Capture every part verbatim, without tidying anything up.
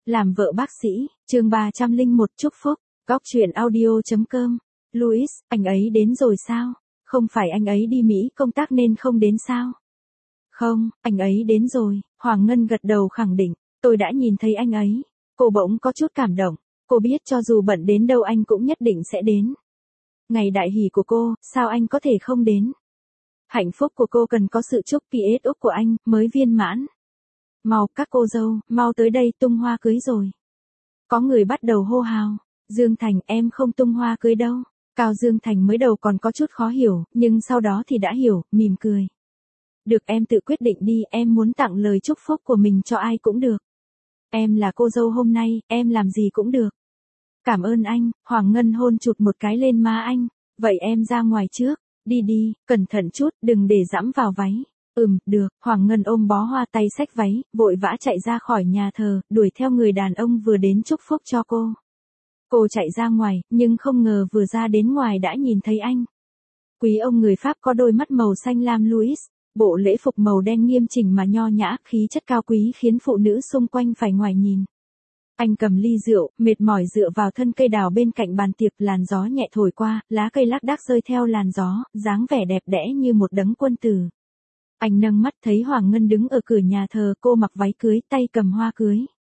Làm vợ bác sĩ, chương ba trăm lẻ một chúc phúc, góc truyện audio chấm com. Louis, anh ấy đến rồi sao? Không phải anh ấy đi Mỹ công tác nên không đến sao? Không, anh ấy đến rồi, Hoàng Ngân gật đầu khẳng định, tôi đã nhìn thấy anh ấy. Cô bỗng có chút cảm động, cô biết cho dù bận đến đâu anh cũng nhất định sẽ đến. Ngày đại hỷ của cô, sao anh có thể không đến? Hạnh phúc của cô cần có sự chúc pê ét của anh, mới viên mãn. Mau, các cô dâu, mau tới đây tung hoa cưới rồi. Có người bắt đầu hô hào, Dương Thành em không tung hoa cưới đâu. Cao Dương Thành mới đầu còn có chút khó hiểu, nhưng sau đó thì đã hiểu, mỉm cười. Được em tự quyết định đi, em muốn tặng lời chúc phúc của mình cho ai cũng được. Em là cô dâu hôm nay, em làm gì cũng được. Cảm ơn anh, Hoàng Ngân hôn chụt một cái lên má anh, vậy em ra ngoài trước, đi đi, cẩn thận chút, đừng để dẫm vào váy. Ừm, được, Hoàng Ngân ôm bó hoa tay xách váy, vội vã chạy ra khỏi nhà thờ, đuổi theo người đàn ông vừa đến chúc phúc cho cô. Cô chạy ra ngoài, nhưng không ngờ vừa ra đến ngoài đã nhìn thấy anh. Quý ông người Pháp có đôi mắt màu xanh lam Louis, bộ lễ phục màu đen nghiêm chỉnh mà nho nhã, khí chất cao quý khiến phụ nữ xung quanh phải ngoái nhìn. Anh cầm ly rượu, mệt mỏi dựa vào thân cây đào bên cạnh bàn tiệc, làn gió nhẹ thổi qua, lá cây lác đác rơi theo làn gió, dáng vẻ đẹp đẽ như một đấng quân tử. Anh nâng mắt thấy Hoàng Ngân đứng ở cửa nhà thờ, cô mặc váy cưới, tay cầm hoa cưới.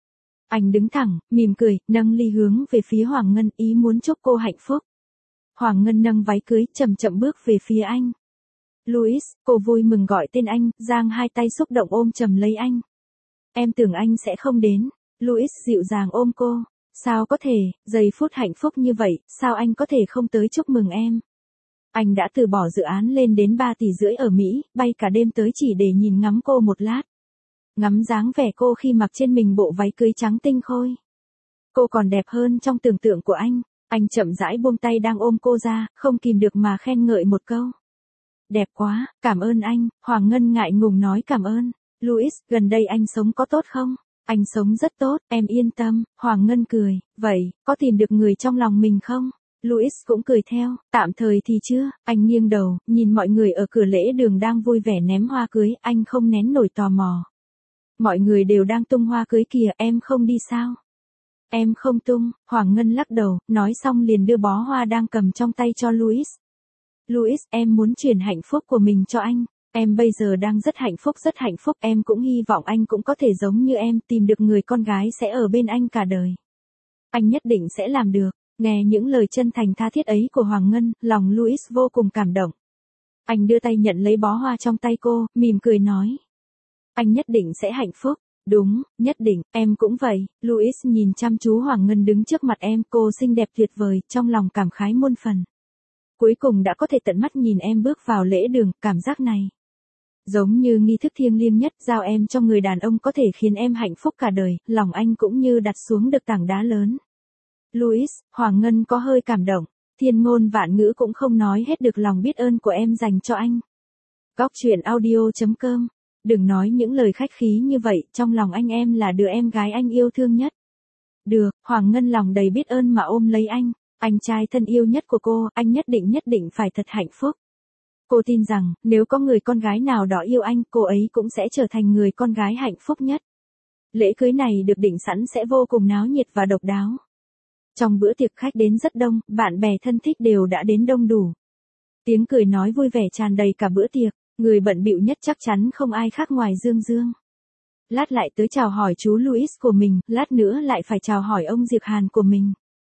Anh đứng thẳng, mỉm cười, nâng ly hướng về phía Hoàng Ngân, ý muốn chúc cô hạnh phúc. Hoàng Ngân nâng váy cưới, chậm chậm bước về phía anh. Louis, cô vui mừng gọi tên anh, giang hai tay xúc động ôm chầm lấy anh. Em tưởng anh sẽ không đến. Louis dịu dàng ôm cô. Sao có thể, giây phút hạnh phúc như vậy, sao anh có thể không tới chúc mừng em? Anh đã từ bỏ dự án lên đến ba tỷ rưỡi ở Mỹ, bay cả đêm tới chỉ để nhìn ngắm cô một lát. Ngắm dáng vẻ cô khi mặc trên mình bộ váy cưới trắng tinh khôi. Cô còn đẹp hơn trong tưởng tượng của anh. Anh chậm rãi buông tay đang ôm cô ra, không kìm được mà khen ngợi một câu. Đẹp quá, cảm ơn anh, Hoàng Ngân ngại ngùng nói cảm ơn. Louis, gần đây anh sống có tốt không? Anh sống rất tốt, em yên tâm, Hoàng Ngân cười, vậy, có tìm được người trong lòng mình không? Louis cũng cười theo, tạm thời thì chưa, anh nghiêng đầu, nhìn mọi người ở cửa lễ đường đang vui vẻ ném hoa cưới, anh không nén nổi tò mò. Mọi người đều đang tung hoa cưới kìa, em không đi sao? Em không tung, Hoàng Ngân lắc đầu, nói xong liền đưa bó hoa đang cầm trong tay cho Louis. Louis, em muốn truyền hạnh phúc của mình cho anh. Em bây giờ đang rất hạnh phúc rất hạnh phúc, em cũng hy vọng anh cũng có thể giống như em, tìm được người con gái sẽ ở bên anh cả đời. Anh nhất định sẽ làm được. Nghe những lời chân thành tha thiết ấy của Hoàng Ngân, lòng Louis vô cùng cảm động. Anh đưa tay nhận lấy bó hoa trong tay cô, mỉm cười nói. Anh nhất định sẽ hạnh phúc. Đúng, nhất định, em cũng vậy. Louis nhìn chăm chú Hoàng Ngân đứng trước mặt em, cô xinh đẹp tuyệt vời, trong lòng cảm khái muôn phần. Cuối cùng đã có thể tận mắt nhìn em bước vào lễ đường, cảm giác này giống như nghi thức thiêng liêng nhất, giao em cho người đàn ông có thể khiến em hạnh phúc cả đời, lòng anh cũng như đặt xuống được tảng đá lớn. Louis, Hoàng Ngân có hơi cảm động, thiên ngôn vạn ngữ cũng không nói hết được lòng biết ơn của em dành cho anh. Góc truyện audio chấm com. Đừng nói những lời khách khí như vậy, trong lòng anh em là đứa em gái anh yêu thương nhất. Được, Hoàng Ngân lòng đầy biết ơn mà ôm lấy anh, anh trai thân yêu nhất của cô, anh nhất định nhất định phải thật hạnh phúc. Cô tin rằng, nếu có người con gái nào đó yêu anh, cô ấy cũng sẽ trở thành người con gái hạnh phúc nhất. Lễ cưới này được định sẵn sẽ vô cùng náo nhiệt và độc đáo. Trong bữa tiệc khách đến rất đông, bạn bè thân thích đều đã đến đông đủ. Tiếng cười nói vui vẻ tràn đầy cả bữa tiệc, người bận bịu nhất chắc chắn không ai khác ngoài Dương Dương. Lát lại tới chào hỏi chú Louis của mình, lát nữa lại phải chào hỏi ông Diệp Hàn của mình.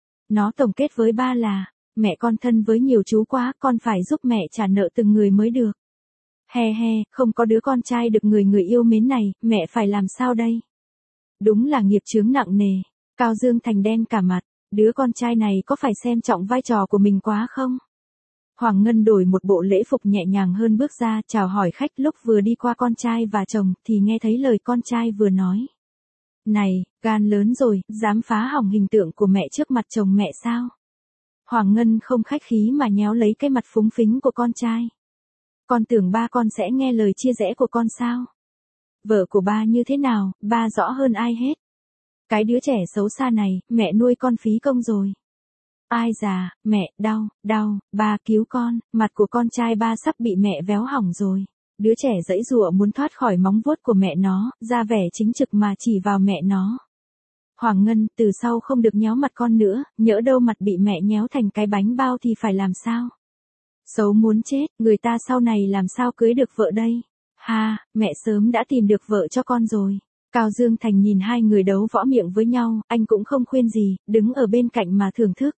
Nó tổng kết với ba là, mẹ con thân với nhiều chú quá, con phải giúp mẹ trả nợ từng người mới được. He he, không có đứa con trai được người người yêu mến này, mẹ phải làm sao đây? Đúng là nghiệp chướng nặng nề. Cao Dương Thành đen cả mặt, đứa con trai này có phải xem trọng vai trò của mình quá không? Hoàng Ngân đổi một bộ lễ phục nhẹ nhàng hơn bước ra, chào hỏi khách, lúc vừa đi qua con trai và chồng, thì nghe thấy lời con trai vừa nói. Này, gan lớn rồi, dám phá hỏng hình tượng của mẹ trước mặt chồng mẹ sao? Hoàng Ngân không khách khí mà nhéo lấy cái mặt phúng phính của con trai. Con tưởng ba con sẽ nghe lời chia rẽ của con sao? Vợ của ba như thế nào, ba rõ hơn ai hết. Cái đứa trẻ xấu xa này, mẹ nuôi con phí công rồi. Ai già, mẹ, đau, đau, ba cứu con, mặt của con trai ba sắp bị mẹ véo hỏng rồi. Đứa trẻ giãy giụa muốn thoát khỏi móng vuốt của mẹ nó, ra vẻ chính trực mà chỉ vào mẹ nó. Hoàng Ngân, từ sau không được nhéo mặt con nữa, nhỡ đâu mặt bị mẹ nhéo thành cái bánh bao thì phải làm sao? Xấu muốn chết, người ta sau này làm sao cưới được vợ đây? Ha, mẹ sớm đã tìm được vợ cho con rồi. Cao Dương Thành nhìn hai người đấu võ miệng với nhau, anh cũng không khuyên gì, đứng ở bên cạnh mà thưởng thức.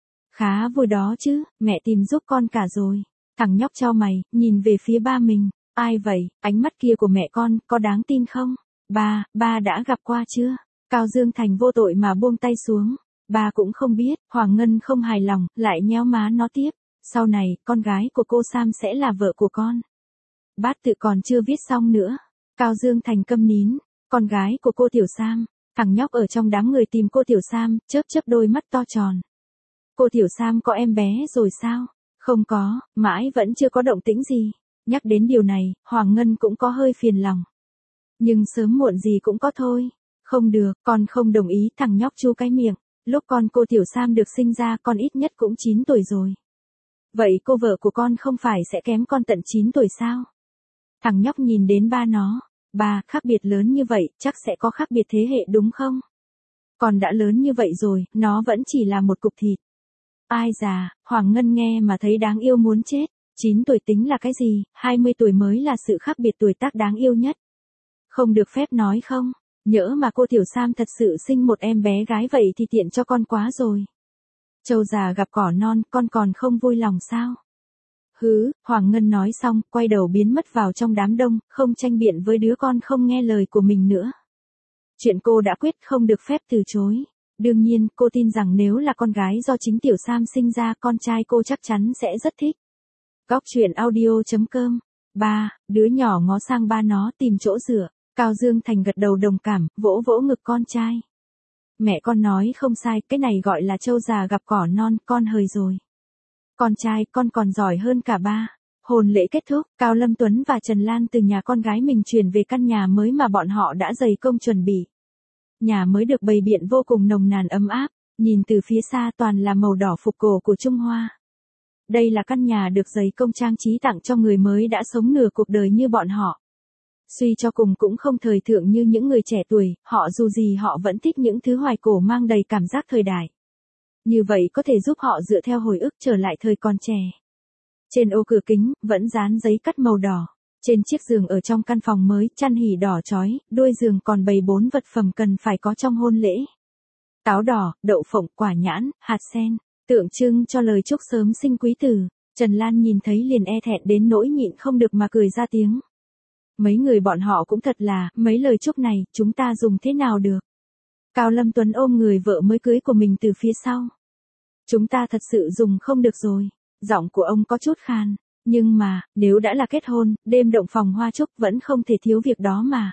Khá vui đó chứ, mẹ tìm giúp con cả rồi. Thằng nhóc chau mày, nhìn về phía ba mình. Ai vậy, ánh mắt kia của mẹ con, có đáng tin không? Ba, ba đã gặp qua chưa? Cao Dương Thành vô tội mà buông tay xuống. Ba cũng không biết, Hoàng Ngân không hài lòng, lại nhéo má nó tiếp. Sau này, con gái của cô Sam sẽ là vợ của con. Bát tự còn chưa viết xong nữa. Cao Dương Thành câm nín. Con gái của cô Tiểu Sam. Thằng nhóc ở trong đám người tìm cô Tiểu Sam, chớp chớp đôi mắt to tròn. Cô Tiểu Sam có em bé rồi sao? Không có, mãi vẫn chưa có động tĩnh gì. Nhắc đến điều này, Hoàng Ngân cũng có hơi phiền lòng. Nhưng sớm muộn gì cũng có thôi. Không được, con không đồng ý. Thằng nhóc chu cái miệng. Lúc con cô Tiểu Sam được sinh ra con ít nhất cũng chín tuổi rồi. Vậy cô vợ của con không phải sẽ kém con tận chín tuổi sao? Thằng nhóc nhìn đến ba nó. Ba, khác biệt lớn như vậy, chắc sẽ có khác biệt thế hệ đúng không? Con đã lớn như vậy rồi, nó vẫn chỉ là một cục thịt. Ai già, Hoàng Ngân nghe mà thấy đáng yêu muốn chết. chín tuổi tính là cái gì, hai mươi tuổi mới là sự khác biệt tuổi tác đáng yêu nhất. Không được phép nói không? Nhỡ mà cô Tiểu Sam thật sự sinh một em bé gái vậy thì tiện cho con quá rồi. Trâu già gặp cỏ non, con còn không vui lòng sao? Hứ, Hoàng Ngân nói xong, quay đầu biến mất vào trong đám đông, không tranh biện với đứa con không nghe lời của mình nữa. Chuyện cô đã quyết không được phép từ chối. Đương nhiên, cô tin rằng nếu là con gái do chính Tiểu Sam sinh ra, con trai cô chắc chắn sẽ rất thích. Góc truyện audio chấm com. Ba, đứa nhỏ ngó sang ba nó tìm chỗ dựa. Cao Dương Thành gật đầu đồng cảm, vỗ vỗ ngực con trai. Mẹ con nói không sai, cái này gọi là trâu già gặp cỏ non, con hời rồi. Con trai, con còn giỏi hơn cả ba. Hôn lễ kết thúc, Cao Lâm Tuấn và Trần Lan từ nhà con gái mình chuyển về căn nhà mới mà bọn họ đã dày công chuẩn bị. Nhà mới được bày biện vô cùng nồng nàn ấm áp, nhìn từ phía xa toàn là màu đỏ phục cổ của Trung Hoa. Đây là căn nhà được dày công trang trí tặng cho người mới đã sống nửa cuộc đời như bọn họ. Suy cho cùng cũng không thời thượng như những người trẻ tuổi, họ dù gì họ vẫn thích những thứ hoài cổ mang đầy cảm giác thời đại. Như vậy có thể giúp họ dựa theo hồi ức trở lại thời còn trẻ. Trên ô cửa kính, vẫn dán giấy cắt màu đỏ. Trên chiếc giường ở trong căn phòng mới, chăn hỉ đỏ chói, đuôi giường còn bày bốn vật phẩm cần phải có trong hôn lễ. Táo đỏ, đậu phộng, quả nhãn, hạt sen, tượng trưng cho lời chúc sớm sinh quý tử. Trần Lan nhìn thấy liền e thẹn đến nỗi nhịn không được mà cười ra tiếng. Mấy người bọn họ cũng thật là, mấy lời chúc này, chúng ta dùng thế nào được? Cao Lâm Tuấn ôm người vợ mới cưới của mình từ phía sau. Chúng ta thật sự dùng không được rồi. Giọng của ông có chút khan. Nhưng mà, nếu đã là kết hôn, đêm động phòng hoa chúc vẫn không thể thiếu việc đó mà.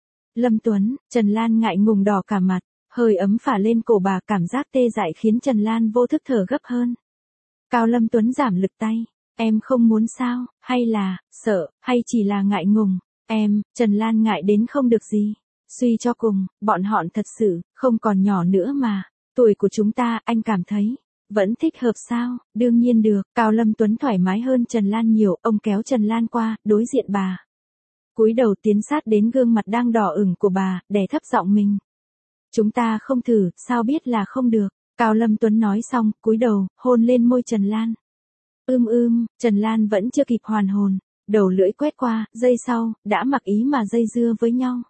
Lâm Tuấn, Trần Lan ngại ngùng đỏ cả mặt, hơi ấm phả lên cổ bà, cảm giác tê dại khiến Trần Lan vô thức thở gấp hơn. Cao Lâm Tuấn giảm lực tay. Em không muốn sao, hay là, sợ, hay chỉ là ngại ngùng. Em, Trần Lan ngại đến không được gì. Suy cho cùng, bọn họ thật sự, không còn nhỏ nữa mà. Tuổi của chúng ta, anh cảm thấy, vẫn thích hợp sao? Đương nhiên được. Cao Lâm Tuấn thoải mái hơn Trần Lan nhiều, ông kéo Trần Lan qua, đối diện bà. Cúi đầu tiến sát đến gương mặt đang đỏ ửng của bà, đè thấp giọng mình. Chúng ta không thử, sao biết là không được. Cao Lâm Tuấn nói xong, cúi đầu, hôn lên môi Trần Lan. Ưm ưm, Trần Lan vẫn chưa kịp hoàn hồn. Đầu lưỡi quét qua, giây sau, đã mặc ý mà dây dưa với nhau.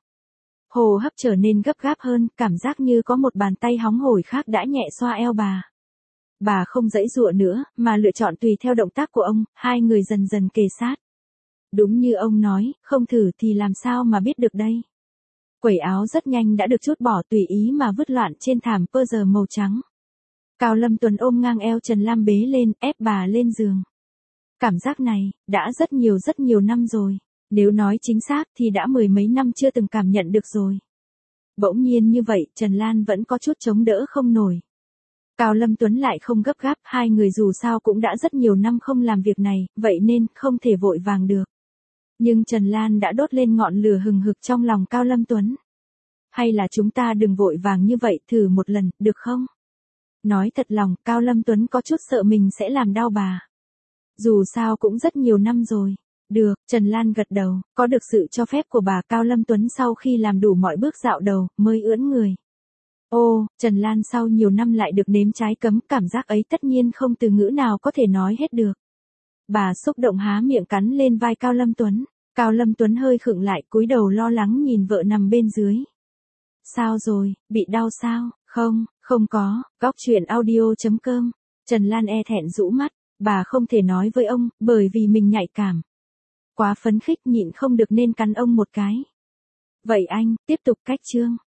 Hô hấp trở nên gấp gáp hơn, cảm giác như có một bàn tay hóng hổi khác đã nhẹ xoa eo bà. Bà không giãy giụa nữa, mà lựa chọn tùy theo động tác của ông, hai người dần dần kề sát. Đúng như ông nói, không thử thì làm sao mà biết được đây. Quẩy áo rất nhanh đã được trút bỏ tùy ý mà vứt loạn trên thảm pơ giờ màu trắng. Cao Lâm Tuấn ôm ngang eo Trần Lam bế lên, ép bà lên giường. Cảm giác này, đã rất nhiều rất nhiều năm rồi. Nếu nói chính xác thì đã mười mấy năm chưa từng cảm nhận được rồi. Bỗng nhiên như vậy, Trần Lan vẫn có chút chống đỡ không nổi. Cao Lâm Tuấn lại không gấp gáp, hai người dù sao cũng đã rất nhiều năm không làm việc này, vậy nên không thể vội vàng được. Nhưng Trần Lan đã đốt lên ngọn lửa hừng hực trong lòng Cao Lâm Tuấn. Hay là chúng ta đừng vội vàng như vậy, thử một lần, được không? Nói thật lòng, Cao Lâm Tuấn có chút sợ mình sẽ làm đau bà. Dù sao cũng rất nhiều năm rồi. Được, Trần Lan gật đầu, có được sự cho phép của bà Cao Lâm Tuấn sau khi làm đủ mọi bước dạo đầu, mới ưỡn người. Ô, Trần Lan sau nhiều năm lại được nếm trái cấm, cảm giác ấy tất nhiên không từ ngữ nào có thể nói hết được. Bà xúc động há miệng cắn lên vai Cao Lâm Tuấn. Cao Lâm Tuấn hơi khựng lại, cúi đầu lo lắng nhìn vợ nằm bên dưới. Sao rồi, bị đau sao? Không, không có. Góc chuyện audio chấm com. Trần Lan e thẹn rũ mắt, bà không thể nói với ông, bởi vì mình nhạy cảm. Quá phấn khích nhịn không được nên cắn ông một cái. Vậy anh, tiếp tục cách chương.